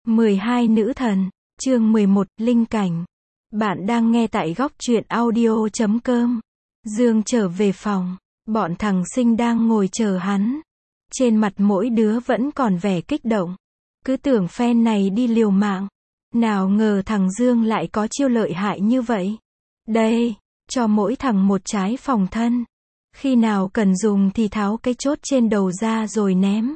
12 nữ thần, chương 11, linh cảnh. Bạn đang nghe tại góc truyện audio.com. Dương trở về phòng, bọn thằng Sinh đang ngồi chờ hắn. Trên mặt mỗi đứa vẫn còn vẻ kích động. Cứ tưởng phen này đi liều mạng. Nào ngờ thằng Dương lại có chiêu lợi hại như vậy. Đây, cho mỗi thằng một trái phòng thân. Khi nào cần dùng thì tháo cái chốt trên đầu ra rồi ném.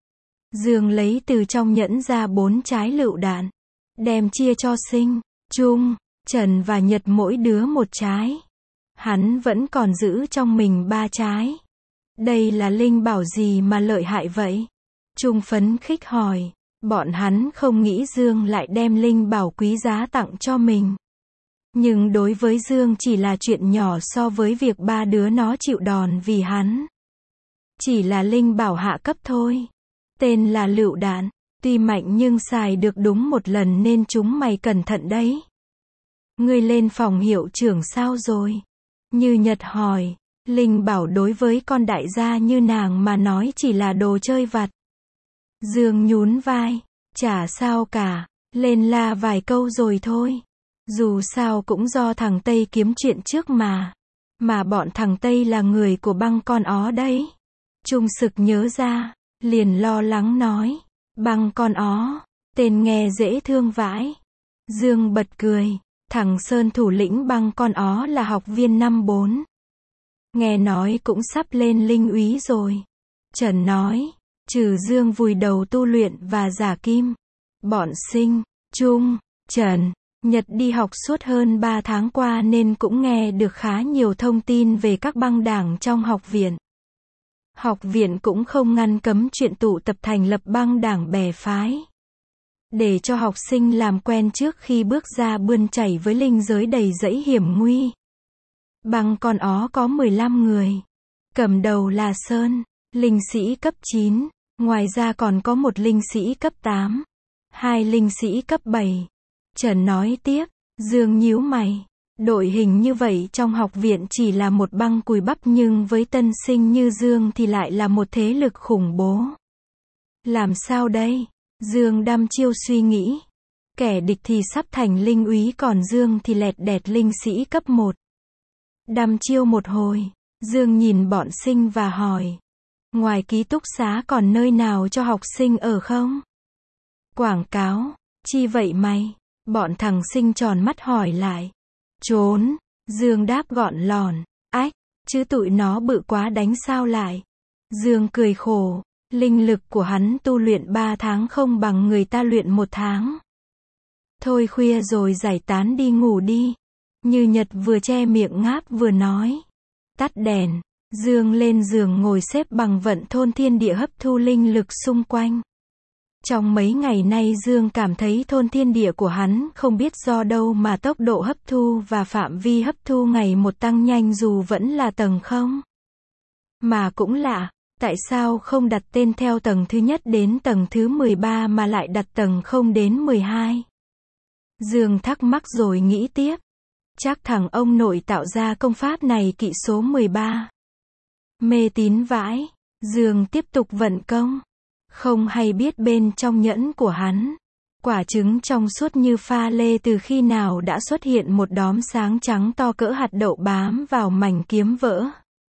Dương lấy từ trong nhẫn ra 4 trái lựu đạn. Đem chia cho Sinh, Trung, Trần và Nhật mỗi đứa một trái. Hắn vẫn còn giữ trong mình 3 trái. Đây là linh bảo gì mà lợi hại vậy? Trung phấn khích hỏi. Bọn hắn không nghĩ Dương lại đem linh bảo quý giá tặng cho mình. Nhưng đối với Dương chỉ là chuyện nhỏ so với việc 3 đứa nó chịu đòn vì hắn. Chỉ là linh bảo hạ cấp thôi. Tên là lựu đạn. Tuy mạnh nhưng xài được đúng một lần nên chúng mày cẩn thận đấy. Ngươi lên phòng hiệu trưởng sao rồi? Như Nhật hỏi. Linh bảo đối với con đại gia như nàng mà nói chỉ là đồ chơi vặt. Dương nhún vai. Chả sao cả. Lên la vài câu rồi thôi. Dù sao cũng do thằng Tây kiếm chuyện trước mà. Mà bọn thằng Tây là người của băng con ó đấy. Trung sực nhớ ra. Liền lo lắng nói. Băng con ó. Tên nghe dễ thương vãi. Dương bật cười. Thằng Sơn thủ lĩnh băng con ó là học viên năm 4. Nghe nói cũng sắp lên linh úy rồi. Trần nói. Trừ Dương vùi đầu tu luyện và giả kim. Bọn Sinh, Trung, Trần, Nhật đi học suốt hơn 3 tháng qua nên cũng nghe được khá nhiều thông tin về các băng đảng trong học viện. Học viện cũng không ngăn cấm chuyện tụ tập thành lập băng đảng bè phái. Để cho học sinh làm quen trước khi bước ra bươn chảy với linh giới đầy dẫy hiểm nguy. Băng con ó có 15 người. Cầm đầu là Sơn, linh sĩ cấp 9. Ngoài ra còn có một linh sĩ cấp 8. 2 linh sĩ cấp 7. Trần nói tiếp. Dương nhíu mày. Đội hình như vậy trong học viện chỉ là một băng cùi bắp nhưng với tân sinh như Dương thì lại là một thế lực khủng bố. Làm sao đây? Dương đăm chiêu suy nghĩ. Kẻ địch thì sắp thành linh úy còn Dương thì lẹt đẹt linh sĩ cấp 1. Đăm chiêu một hồi, Dương nhìn bọn Sinh và hỏi. Ngoài ký túc xá còn nơi nào cho học sinh ở không? Quảng cáo. Chi vậy mày? Bọn thằng Sinh tròn mắt hỏi lại. Trốn. Dương đáp gọn lòn. Ách, chứ tụi nó bự quá đánh sao lại? Dương cười khổ. Linh lực của hắn tu luyện 3 tháng không bằng người ta luyện 1 tháng. Thôi khuya rồi giải tán đi ngủ đi. Như Nhật vừa che miệng ngáp vừa nói. Tắt đèn. Dương lên giường ngồi xếp bằng vận thôn thiên địa hấp thu linh lực xung quanh. Trong mấy ngày nay Dương cảm thấy thôn thiên địa của hắn không biết do đâu mà tốc độ hấp thu và phạm vi hấp thu ngày một tăng nhanh dù vẫn là tầng 0. Mà cũng lạ, tại sao không đặt tên theo tầng thứ nhất đến tầng thứ 13 mà lại đặt tầng 0 đến 12? Dương thắc mắc rồi nghĩ tiếp. Chắc thằng ông nội tạo ra công pháp này kỵ số 13. Mê tín vãi. Dương tiếp tục vận công. Không hay biết bên trong nhẫn của hắn. Quả trứng trong suốt như pha lê từ khi nào đã xuất hiện một đốm sáng trắng to cỡ hạt đậu bám vào mảnh kiếm vỡ.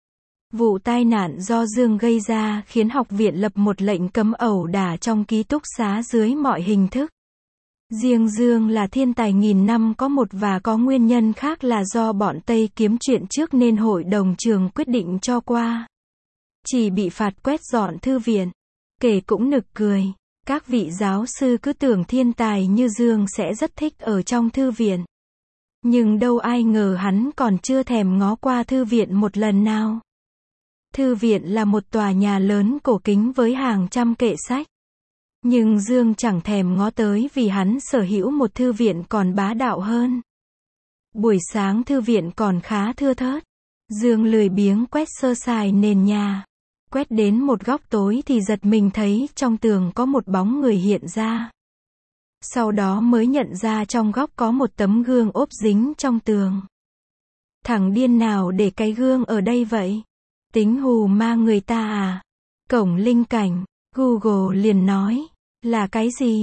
Vụ tai nạn do Dương gây ra khiến học viện lập một lệnh cấm ẩu đả trong ký túc xá dưới mọi hình thức. Riêng Dương là thiên tài nghìn năm có một và có nguyên nhân khác là do bọn Tây kiếm chuyện trước nên hội đồng trường quyết định cho qua. Chỉ bị phạt quét dọn thư viện. Kể cũng nực cười. Các vị giáo sư cứ tưởng thiên tài như Dương sẽ rất thích ở trong thư viện. Nhưng đâu ai ngờ hắn còn chưa thèm ngó qua thư viện một lần nào. Thư viện là một tòa nhà lớn cổ kính với hàng trăm kệ sách. Nhưng Dương chẳng thèm ngó tới vì hắn sở hữu một thư viện còn bá đạo hơn. Buổi sáng thư viện còn khá thưa thớt. Dương lười biếng quét sơ sài nền nhà. Quét đến một góc tối thì giật mình thấy trong tường có một bóng người hiện ra. Sau đó mới nhận ra trong góc có một tấm gương ốp dính trong tường. Thằng điên nào để cái gương ở đây vậy? Tính hù ma người ta à? Cổng linh cảnh. Google liền nói. Là cái gì?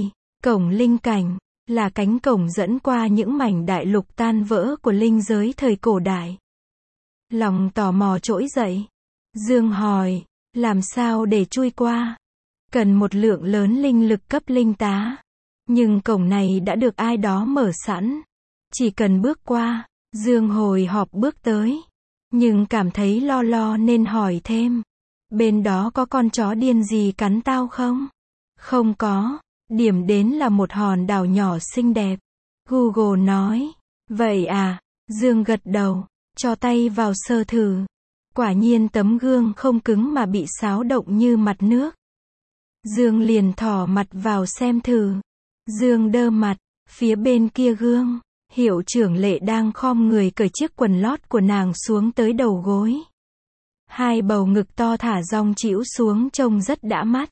Cổng linh cảnh là cánh cổng dẫn qua những mảnh đại lục tan vỡ của linh giới thời cổ đại. Lòng tò mò trỗi dậy. Dương hỏi, làm sao để chui qua? Cần một lượng lớn linh lực cấp linh tá. Nhưng cổng này đã được ai đó mở sẵn. Chỉ cần bước qua. Dương hồi hộp bước tới. Nhưng cảm thấy lo nên hỏi thêm. Bên đó có con chó điên gì cắn tao không? Không có. Điểm đến là một hòn đảo nhỏ xinh đẹp. Google nói. Vậy à? Dương gật đầu. Cho tay vào sờ thử. Quả nhiên tấm gương không cứng mà bị xáo động như mặt nước. Dương liền thò mặt vào xem thử. Dương đơ mặt. Phía bên kia gương. Hiệu trưởng Lệ đang khom người cởi chiếc quần lót của nàng xuống tới đầu gối. Hai bầu ngực to thả dong chĩu xuống trông rất đã mắt.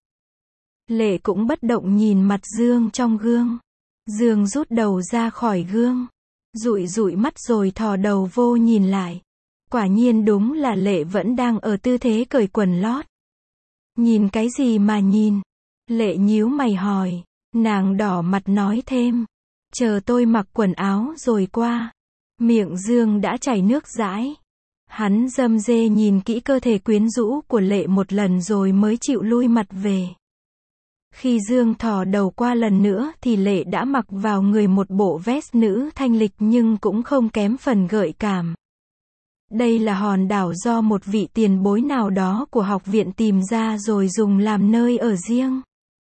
Lệ cũng bất động nhìn mặt Dương trong gương. Dương rút đầu ra khỏi gương. Dụi mắt rồi thò đầu vô nhìn lại. Quả nhiên đúng là Lệ vẫn đang ở tư thế cởi quần lót. Nhìn cái gì mà nhìn? Lệ nhíu mày hỏi. Nàng đỏ mặt nói thêm. Chờ tôi mặc quần áo rồi qua. Miệng Dương đã chảy nước dãi. Hắn râm rê nhìn kỹ cơ thể quyến rũ của Lệ một lần rồi mới chịu lui mặt về. Khi Dương thò đầu qua lần nữa thì Lệ đã mặc vào người một bộ vest nữ thanh lịch nhưng cũng không kém phần gợi cảm. Đây là hòn đảo do một vị tiền bối nào đó của học viện tìm ra rồi dùng làm nơi ở riêng.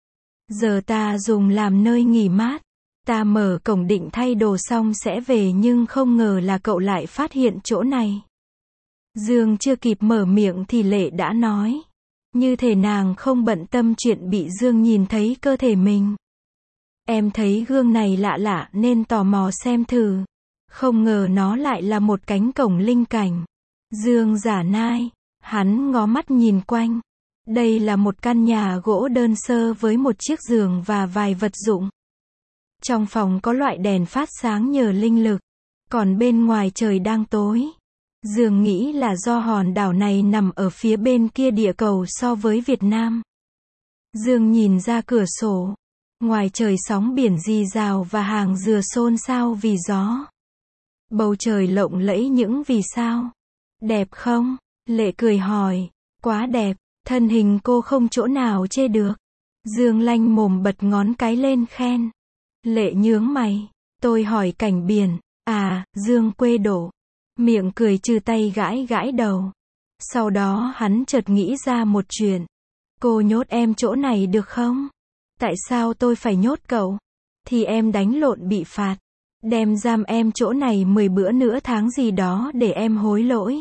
Giờ ta dùng làm nơi nghỉ mát. Ta mở cổng định thay đồ xong sẽ về nhưng không ngờ là cậu lại phát hiện chỗ này. Dương chưa kịp mở miệng thì Lệ đã nói. Như thể nàng không bận tâm chuyện bị Dương nhìn thấy cơ thể mình. Em thấy gương này lạ nên tò mò xem thử. Không ngờ nó lại là một cánh cổng linh cảnh. Dương giả nai. Hắn ngó mắt nhìn quanh. Đây là một căn nhà gỗ đơn sơ với một chiếc giường và vài vật dụng. Trong phòng có loại đèn phát sáng nhờ linh lực. Còn bên ngoài trời đang tối. Dương nghĩ là do hòn đảo này nằm ở phía bên kia địa cầu so với Việt Nam. Dương nhìn ra cửa sổ. Ngoài trời sóng biển rì rào và hàng dừa xôn xao vì gió. Bầu trời lộng lẫy những vì sao. Đẹp không? Lệ cười hỏi. Quá đẹp, thân hình cô không chỗ nào chê được. Dương lanh mồm bật ngón cái lên khen. Lệ nhướng mày. Tôi hỏi cảnh biển. À, Dương quê đổ. Miệng cười trừ tay gãi đầu. Sau đó hắn chợt nghĩ ra một chuyện. Cô nhốt em chỗ này được không? Tại sao tôi phải nhốt cậu? Thì em đánh lộn bị phạt. Đem giam em chỗ này 10 bữa nữa tháng gì đó để em hối lỗi.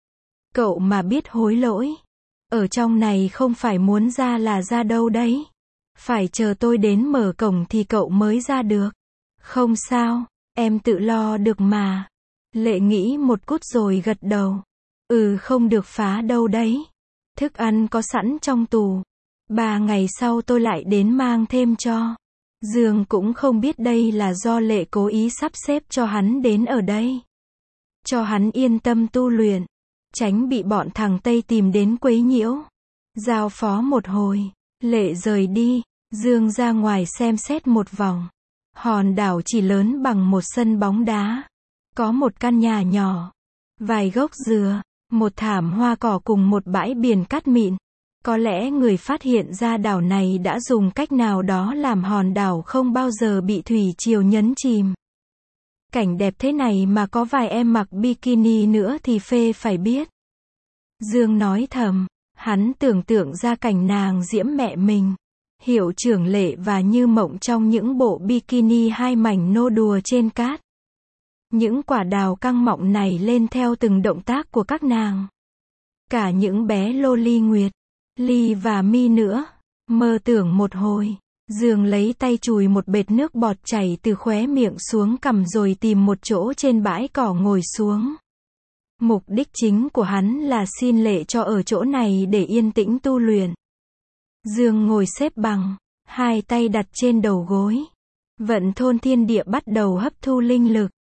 Cậu mà biết hối lỗi. Ở trong này không phải muốn ra là ra đâu đấy. Phải chờ tôi đến mở cổng thì cậu mới ra được. Không sao, em tự lo được mà. Lệ nghĩ một cút rồi gật đầu. Không được phá đâu đấy. Thức ăn có sẵn trong tủ. 3 ngày sau tôi lại đến mang thêm cho. Dương cũng không biết đây là do Lệ cố ý sắp xếp cho hắn đến ở đây. Cho hắn yên tâm tu luyện. Tránh bị bọn thằng Tây tìm đến quấy nhiễu. Giao phó một hồi. Lệ rời đi. Dương ra ngoài xem xét một vòng. Hòn đảo chỉ lớn bằng một sân bóng đá. Có một căn nhà nhỏ. Vài gốc dừa. Một thảm hoa cỏ cùng một bãi biển cát mịn. Có lẽ người phát hiện ra đảo này đã dùng cách nào đó làm hòn đảo không bao giờ bị thủy triều nhấn chìm. Cảnh đẹp thế này mà có vài em mặc bikini nữa thì phê phải biết. Dương nói thầm, hắn tưởng tượng ra cảnh nàng diễm mẹ mình. Hiệu trưởng Lệ và Như Mộng trong những bộ bikini hai mảnh nô đùa trên cát. Những quả đào căng mọng này lên theo từng động tác của các nàng. Cả những bé loli Nguyệt, Ly và Mi nữa. Mơ tưởng một hồi, Dương lấy tay chùi một bệt nước bọt chảy từ khóe miệng xuống cằm rồi tìm một chỗ trên bãi cỏ ngồi xuống. Mục đích chính của hắn là xin Lệ cho ở chỗ này để yên tĩnh tu luyện. Dương ngồi xếp bằng, hai tay đặt trên đầu gối. Vận thôn thiên địa bắt đầu hấp thu linh lực.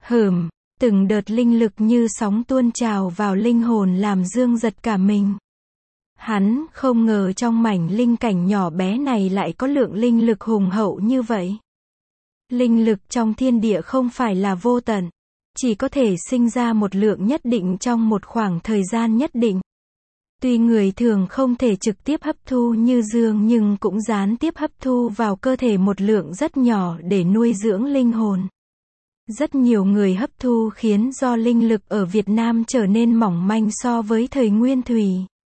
Từng đợt linh lực như sóng tuôn trào vào linh hồn làm Dương giật cả mình. Hắn không ngờ trong mảnh linh cảnh nhỏ bé này lại có lượng linh lực hùng hậu như vậy. Linh lực trong thiên địa không phải là vô tận, chỉ có thể sinh ra một lượng nhất định trong một khoảng thời gian nhất định. Tuy người thường không thể trực tiếp hấp thu như Dương nhưng cũng gián tiếp hấp thu vào cơ thể một lượng rất nhỏ để nuôi dưỡng linh hồn. Rất nhiều người hấp thu khiến do linh lực ở Việt Nam trở nên mỏng manh so với thời Nguyên Thủy.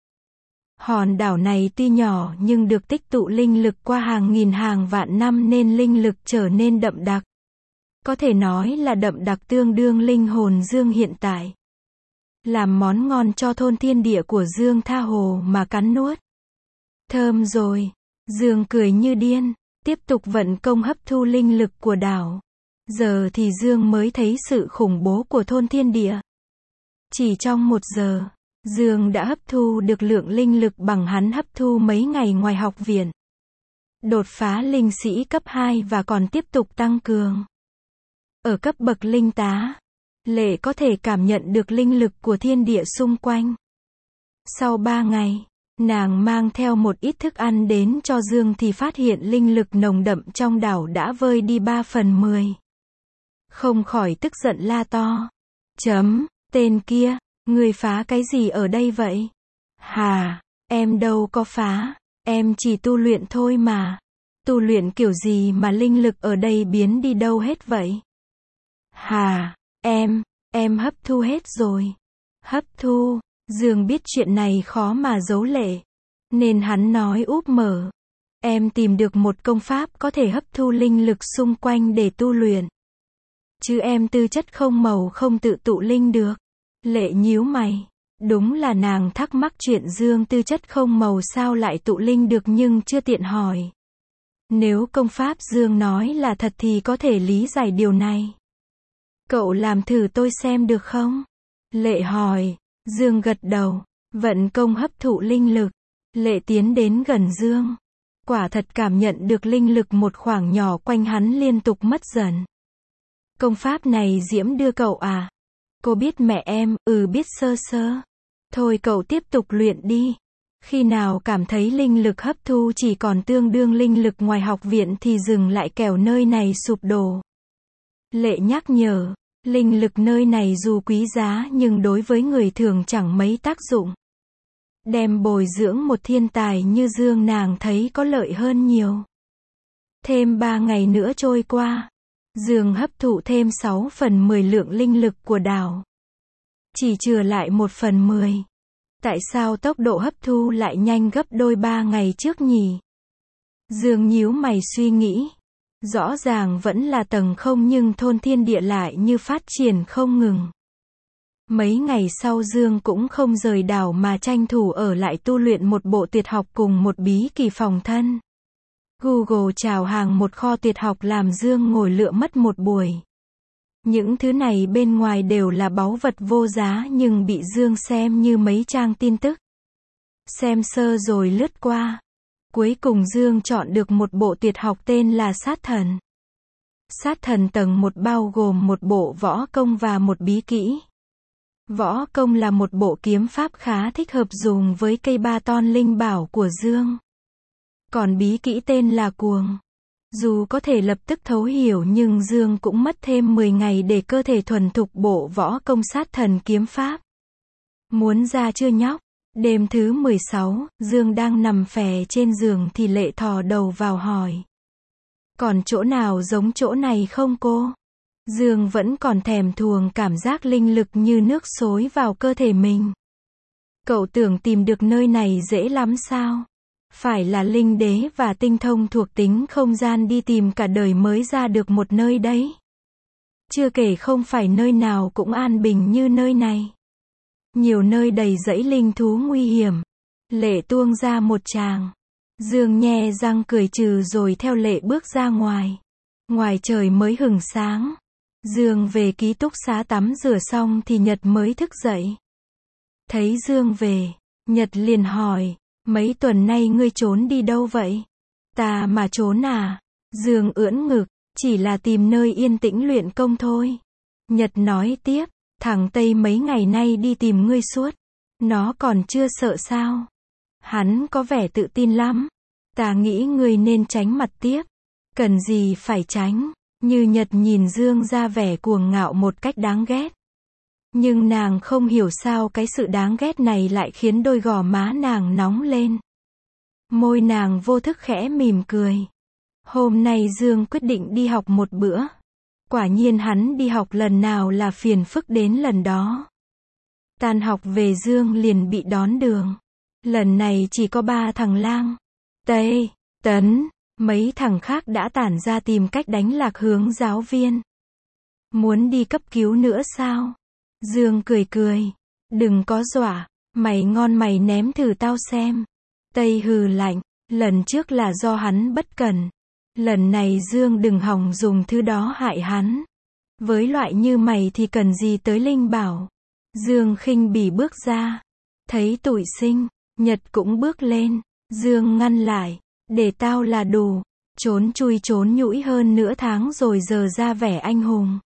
Hòn đảo này tuy nhỏ nhưng được tích tụ linh lực qua hàng nghìn hàng vạn năm nên linh lực trở nên đậm đặc. Có thể nói là đậm đặc tương đương linh hồn Dương hiện tại. Làm món ngon cho thôn thiên địa của Dương tha hồ mà cắn nuốt. Thơm rồi. Dương cười như điên, tiếp tục vận công hấp thu linh lực của đảo. Giờ thì Dương mới thấy sự khủng bố của thôn thiên địa. Chỉ trong 1 giờ, Dương đã hấp thu được lượng linh lực bằng hắn hấp thu mấy ngày ngoài học viện. Đột phá linh sĩ cấp 2 và còn tiếp tục tăng cường. Ở cấp bậc linh tá, Lệ có thể cảm nhận được linh lực của thiên địa xung quanh. Sau 3 ngày, nàng mang theo một ít thức ăn đến cho Dương thì phát hiện linh lực nồng đậm trong đảo đã vơi đi 3/10. Không khỏi tức giận la to. Tên kia, ngươi phá cái gì ở đây vậy? Hà, em đâu có phá, em chỉ tu luyện thôi mà. Tu luyện kiểu gì mà linh lực ở đây biến đi đâu hết vậy? Hà, em hấp thu hết rồi. Hấp thu, Dương biết chuyện này khó mà giấu Lệ. Nên hắn nói úp mở. Em tìm được một công pháp có thể hấp thu linh lực xung quanh để tu luyện. Chứ em tư chất không màu không tự tụ linh được. Lệ nhíu mày. Đúng là nàng thắc mắc chuyện Dương tư chất không màu sao lại tụ linh được nhưng chưa tiện hỏi. Nếu công pháp Dương nói là thật thì có thể lý giải điều này. Cậu làm thử tôi xem được không? Lệ hỏi. Dương gật đầu. Vận công hấp thụ linh lực. Lệ tiến đến gần Dương. Quả thật cảm nhận được linh lực một khoảng nhỏ quanh hắn liên tục mất dần. Công pháp này Diễm đưa cậu à? Cô biết mẹ em, biết sơ sơ. Thôi cậu tiếp tục luyện đi. Khi nào cảm thấy linh lực hấp thu chỉ còn tương đương linh lực ngoài học viện thì dừng lại kẻo nơi này sụp đổ. Lệ nhắc nhở, linh lực nơi này dù quý giá nhưng đối với người thường chẳng mấy tác dụng. Đem bồi dưỡng một thiên tài như Dương nàng thấy có lợi hơn nhiều. Thêm 3 ngày nữa trôi qua. Dương hấp thụ thêm 6/10 lượng linh lực của đảo. Chỉ chừa lại 1/10. Tại sao tốc độ hấp thu lại nhanh gấp đôi 3 ngày trước nhỉ? Dương nhíu mày suy nghĩ. Rõ ràng vẫn là tầng không nhưng thôn thiên địa lại như phát triển không ngừng. Mấy ngày sau Dương cũng không rời đảo mà tranh thủ ở lại tu luyện một bộ tuyệt học cùng một bí kỳ phòng thân. Google chào hàng một kho tuyệt học làm Dương ngồi lựa mất một buổi. Những thứ này bên ngoài đều là báu vật vô giá nhưng bị Dương xem như mấy trang tin tức. Xem sơ rồi lướt qua. Cuối cùng Dương chọn được một bộ tuyệt học tên là Sát Thần. Sát Thần tầng 1 bao gồm một bộ võ công và một bí kỹ. Võ công là một bộ kiếm pháp khá thích hợp dùng với cây ba ton linh bảo của Dương. Còn bí kỹ tên là Cuồng. Dù có thể lập tức thấu hiểu nhưng Dương cũng mất thêm 10 ngày để cơ thể thuần thục bộ võ công sát thần kiếm pháp. Muốn ra chưa nhóc? Đêm thứ 16, Dương đang nằm phè trên giường thì Lệ thò đầu vào hỏi. Còn chỗ nào giống chỗ này không cô? Dương vẫn còn thèm thuồng cảm giác linh lực như nước xối vào cơ thể mình. Cậu tưởng tìm được nơi này dễ lắm sao? Phải là linh đế và tinh thông thuộc tính không gian đi tìm cả đời mới ra được một nơi đấy. Chưa kể không phải nơi nào cũng an bình như nơi này. Nhiều nơi đầy rẫy linh thú nguy hiểm. Lệ tuông ra một tràng. Dương nhe răng cười trừ rồi theo Lệ bước ra ngoài. Ngoài trời mới hửng sáng. Dương về ký túc xá tắm rửa xong thì Nhật mới thức dậy. Thấy Dương về, Nhật liền hỏi, mấy tuần nay ngươi trốn đi đâu vậy? Ta mà trốn à? Dương ưỡn ngực, chỉ là tìm nơi yên tĩnh luyện công thôi. Nhật nói tiếp, thằng Tây mấy ngày nay đi tìm ngươi suốt. Nó còn chưa sợ sao? Hắn có vẻ tự tin lắm. Ta nghĩ ngươi nên tránh mặt tiếp. Cần gì phải tránh. Như Nhật nhìn Dương ra vẻ cuồng ngạo một cách đáng ghét. Nhưng nàng không hiểu sao cái sự đáng ghét này lại khiến đôi gò má nàng nóng lên. Môi nàng vô thức khẽ mỉm cười. Hôm nay Dương quyết định đi học một bữa. Quả nhiên hắn đi học lần nào là phiền phức đến lần đó. Tan học về Dương liền bị đón đường. Lần này chỉ có 3 thằng Lang, Tây, Tấn, mấy thằng khác đã tản ra tìm cách đánh lạc hướng giáo viên. Muốn đi cấp cứu nữa sao? Dương cười cười. Đừng có dọa, mày ngon mày ném thử tao xem. Tây hừ lạnh, lần trước là do hắn bất cẩn. Lần này Dương đừng hòng dùng thứ đó hại hắn. Với loại như mày thì cần gì tới Linh bảo. Dương khinh bỉ bước ra. Thấy tụi Sinh, Nhật cũng bước lên. Dương ngăn lại. Để tao là đủ. Trốn chui trốn nhũi hơn nửa tháng rồi giờ ra vẻ anh hùng.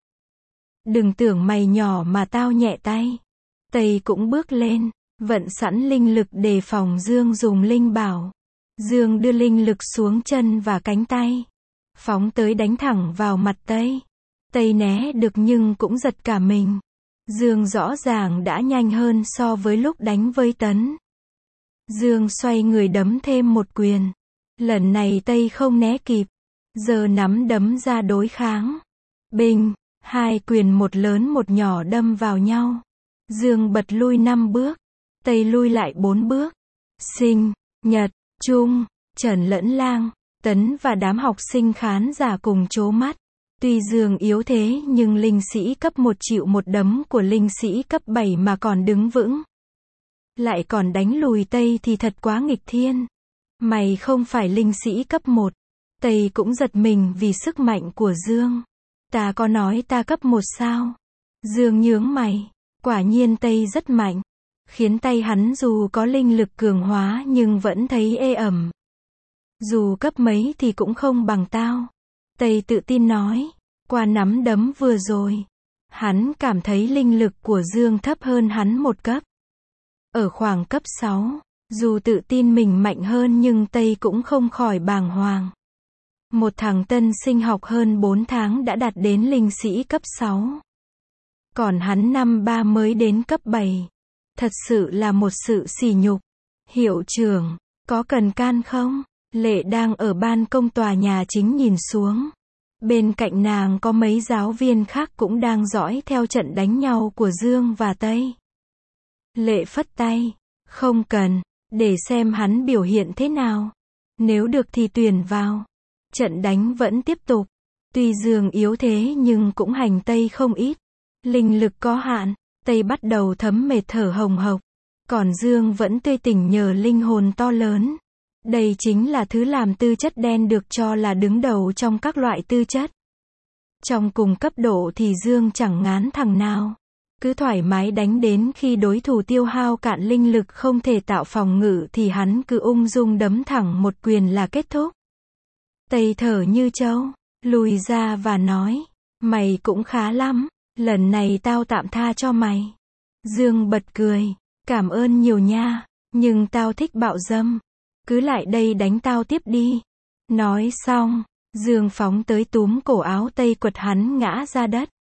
Đừng tưởng mày nhỏ mà tao nhẹ tay. Tây cũng bước lên. Vận sẵn linh lực đề phòng Dương dùng linh bảo. Dương đưa linh lực xuống chân và cánh tay. Phóng tới đánh thẳng vào mặt Tây. Tây né được nhưng cũng giật cả mình. Dương rõ ràng đã nhanh hơn so với lúc đánh với Tấn. Dương xoay người đấm thêm một quyền. Lần này Tây không né kịp. Giờ nắm đấm ra đối kháng. Bình, 2 quyền một lớn một nhỏ đâm vào nhau. Dương bật lui 5 bước. Tây lui lại 4 bước. Sinh, Nhật, Trung, Trần lẫn Lang, Tấn và đám học sinh khán giả cùng trố mắt. Tuy Dương yếu thế nhưng linh sĩ cấp 1 chịu một đấm của linh sĩ cấp 7 mà còn đứng vững. Lại còn đánh lùi Tây thì thật quá nghịch thiên. Mày không phải linh sĩ cấp 1. Tây cũng giật mình vì sức mạnh của Dương. Ta có nói ta cấp 1 sao? Dương nhướng mày. Quả nhiên Tây rất mạnh. Khiến tay hắn dù có linh lực cường hóa nhưng vẫn thấy ê ẩm. Dù cấp mấy thì cũng không bằng tao. Tây tự tin nói. Qua nắm đấm vừa rồi. Hắn cảm thấy linh lực của Dương thấp hơn hắn một cấp. Ở khoảng cấp 6. Dù tự tin mình mạnh hơn nhưng Tây cũng không khỏi bàng hoàng. Một thằng tân sinh học hơn 4 tháng đã đạt đến linh sĩ cấp 6. Còn hắn năm 3 mới đến cấp 7. Thật sự là một sự sỉ nhục. Hiệu trưởng, có cần can không? Lệ đang ở ban công tòa nhà chính nhìn xuống. Bên cạnh nàng có mấy giáo viên khác cũng đang dõi theo trận đánh nhau của Dương và Tây. Lệ phất tay. Không cần, để xem hắn biểu hiện thế nào. Nếu được thì tuyển vào. Trận đánh vẫn tiếp tục. Tuy Dương yếu thế nhưng cũng hành Tây không ít. Linh lực có hạn. Tây bắt đầu thấm mệt thở hồng hộc. Còn Dương vẫn tươi tỉnh nhờ linh hồn to lớn. Đây chính là thứ làm tư chất đen được cho là đứng đầu trong các loại tư chất. Trong cùng cấp độ thì Dương chẳng ngán thằng nào. Cứ thoải mái đánh đến khi đối thủ tiêu hao cạn linh lực không thể tạo phòng ngự thì hắn cứ ung dung đấm thẳng một quyền là kết thúc. Tây thở như trâu, lùi ra và nói. Mày cũng khá lắm. Lần này tao tạm tha cho mày. Dương bật cười. Cảm ơn nhiều nha. Nhưng tao thích bạo dâm. Cứ lại đây đánh tao tiếp đi. Nói xong, Dương phóng tới túm cổ áo Tây quật hắn ngã ra đất.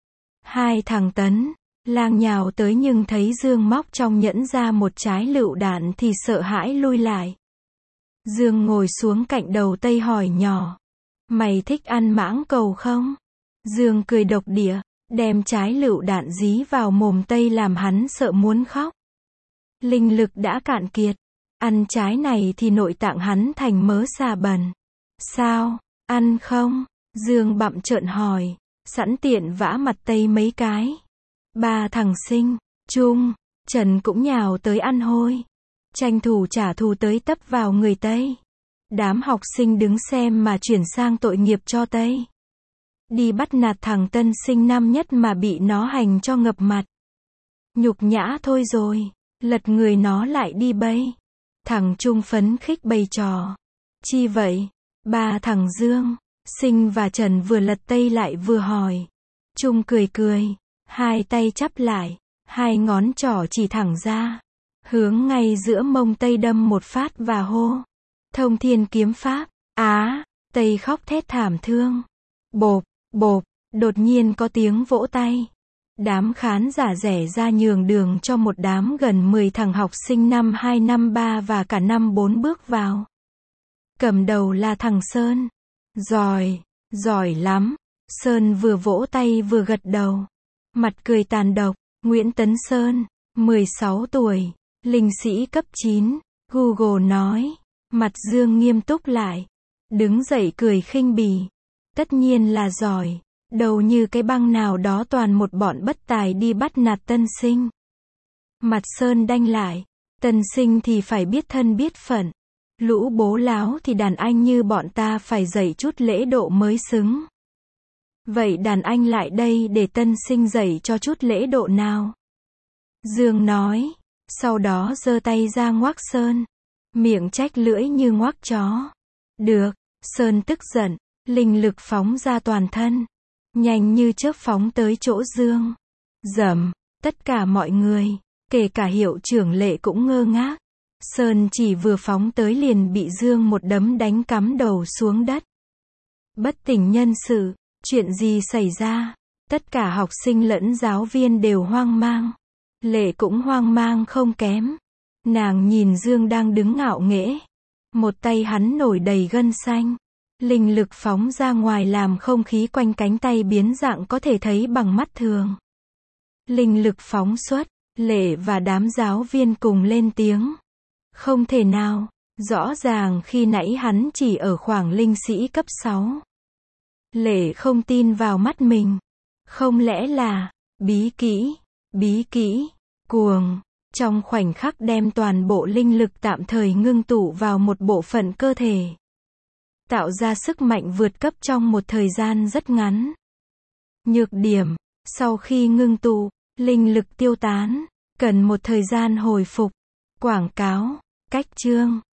2 thằng Tấn, Lang nhào tới nhưng thấy Dương móc trong nhẫn ra một trái lựu đạn thì sợ hãi lui lại. Dương ngồi xuống cạnh đầu Tây hỏi nhỏ. Mày thích ăn mãng cầu không? Dương cười độc địa. Đem trái lựu đạn dí vào mồm Tây làm hắn sợ muốn khóc. Linh lực đã cạn kiệt. Ăn trái này thì nội tạng hắn thành mớ xà bần. Sao? Ăn không? Dương bặm trợn hỏi. Sẵn tiện vã mặt Tây mấy cái. 3 thằng Sinh, Trung, Trần cũng nhào tới ăn hôi. Tranh thủ trả thù tới tấp vào người Tây. Đám học sinh đứng xem mà chuyển sang tội nghiệp cho Tây. Đi bắt nạt thằng tân sinh năm nhất mà bị nó hành cho ngập mặt. Nhục nhã thôi rồi. Lật người nó lại đi bây. Thằng Trung phấn khích bày trò. Chi vậy? 3 thằng Dương, Sinh và Trần vừa lật Tây lại vừa hỏi. Trung cười cười. 2 tay chắp lại. 2 ngón trỏ chỉ thẳng ra. hướng ngay giữa mông Tây đâm một phát và hô. Thông thiên kiếm pháp. Á, Tây khóc thét thảm thương. Bộp, bộp, đột nhiên có tiếng vỗ tay. Đám khán giả rẽ ra nhường đường cho một đám gần 10 thằng học sinh năm 2 năm 3 và cả năm 4 bước vào. Cầm đầu là thằng Sơn. Giỏi, giỏi lắm. Sơn vừa vỗ tay vừa gật đầu. Mặt cười tàn độc. Nguyễn Tấn Sơn, 16 tuổi, linh sĩ cấp 9, Google nói. Mặt Dương nghiêm túc lại. Đứng dậy cười khinh bỉ. Tất nhiên là giỏi. Đầu như cái băng nào đó toàn một bọn bất tài đi bắt nạt tân sinh. Mặt Sơn đanh lại. Tân sinh thì phải biết thân biết phận. Lũ bố láo thì đàn anh như bọn ta phải dạy chút lễ độ mới xứng. Vậy đàn anh lại đây để tân sinh dạy cho chút lễ độ nào? Dương nói. Sau đó giơ tay ra ngoác Sơn. Miệng trách lưỡi như ngoác chó. Được. Sơn tức giận. Linh lực phóng ra toàn thân. Nhanh như chớp phóng tới chỗ Dương. Rầm. Tất cả mọi người, kể cả hiệu trưởng Lệ cũng ngơ ngác. Sơn chỉ vừa phóng tới liền bị Dương một đấm đánh cắm đầu xuống đất. Bất tỉnh nhân sự. Chuyện gì xảy ra? Tất cả học sinh lẫn giáo viên đều hoang mang. Lệ cũng hoang mang không kém. Nàng nhìn Dương đang đứng ngạo nghễ. Một tay hắn nổi đầy gân xanh. Linh lực phóng ra ngoài làm không khí quanh cánh tay biến dạng có thể thấy bằng mắt thường. Linh lực phóng xuất. Lệ và đám giáo viên cùng lên tiếng. Không thể nào. Rõ ràng khi nãy hắn chỉ ở khoảng linh sĩ cấp 6. Lệ không tin vào mắt mình. Không lẽ là bí kỹ, cuồng, trong khoảnh khắc đem toàn bộ linh lực tạm thời ngưng tụ vào một bộ phận cơ thể. Tạo ra sức mạnh vượt cấp trong một thời gian rất ngắn. Nhược điểm, sau khi ngưng tụ, linh lực tiêu tán, cần một thời gian hồi phục. Quảng cáo, cách chương.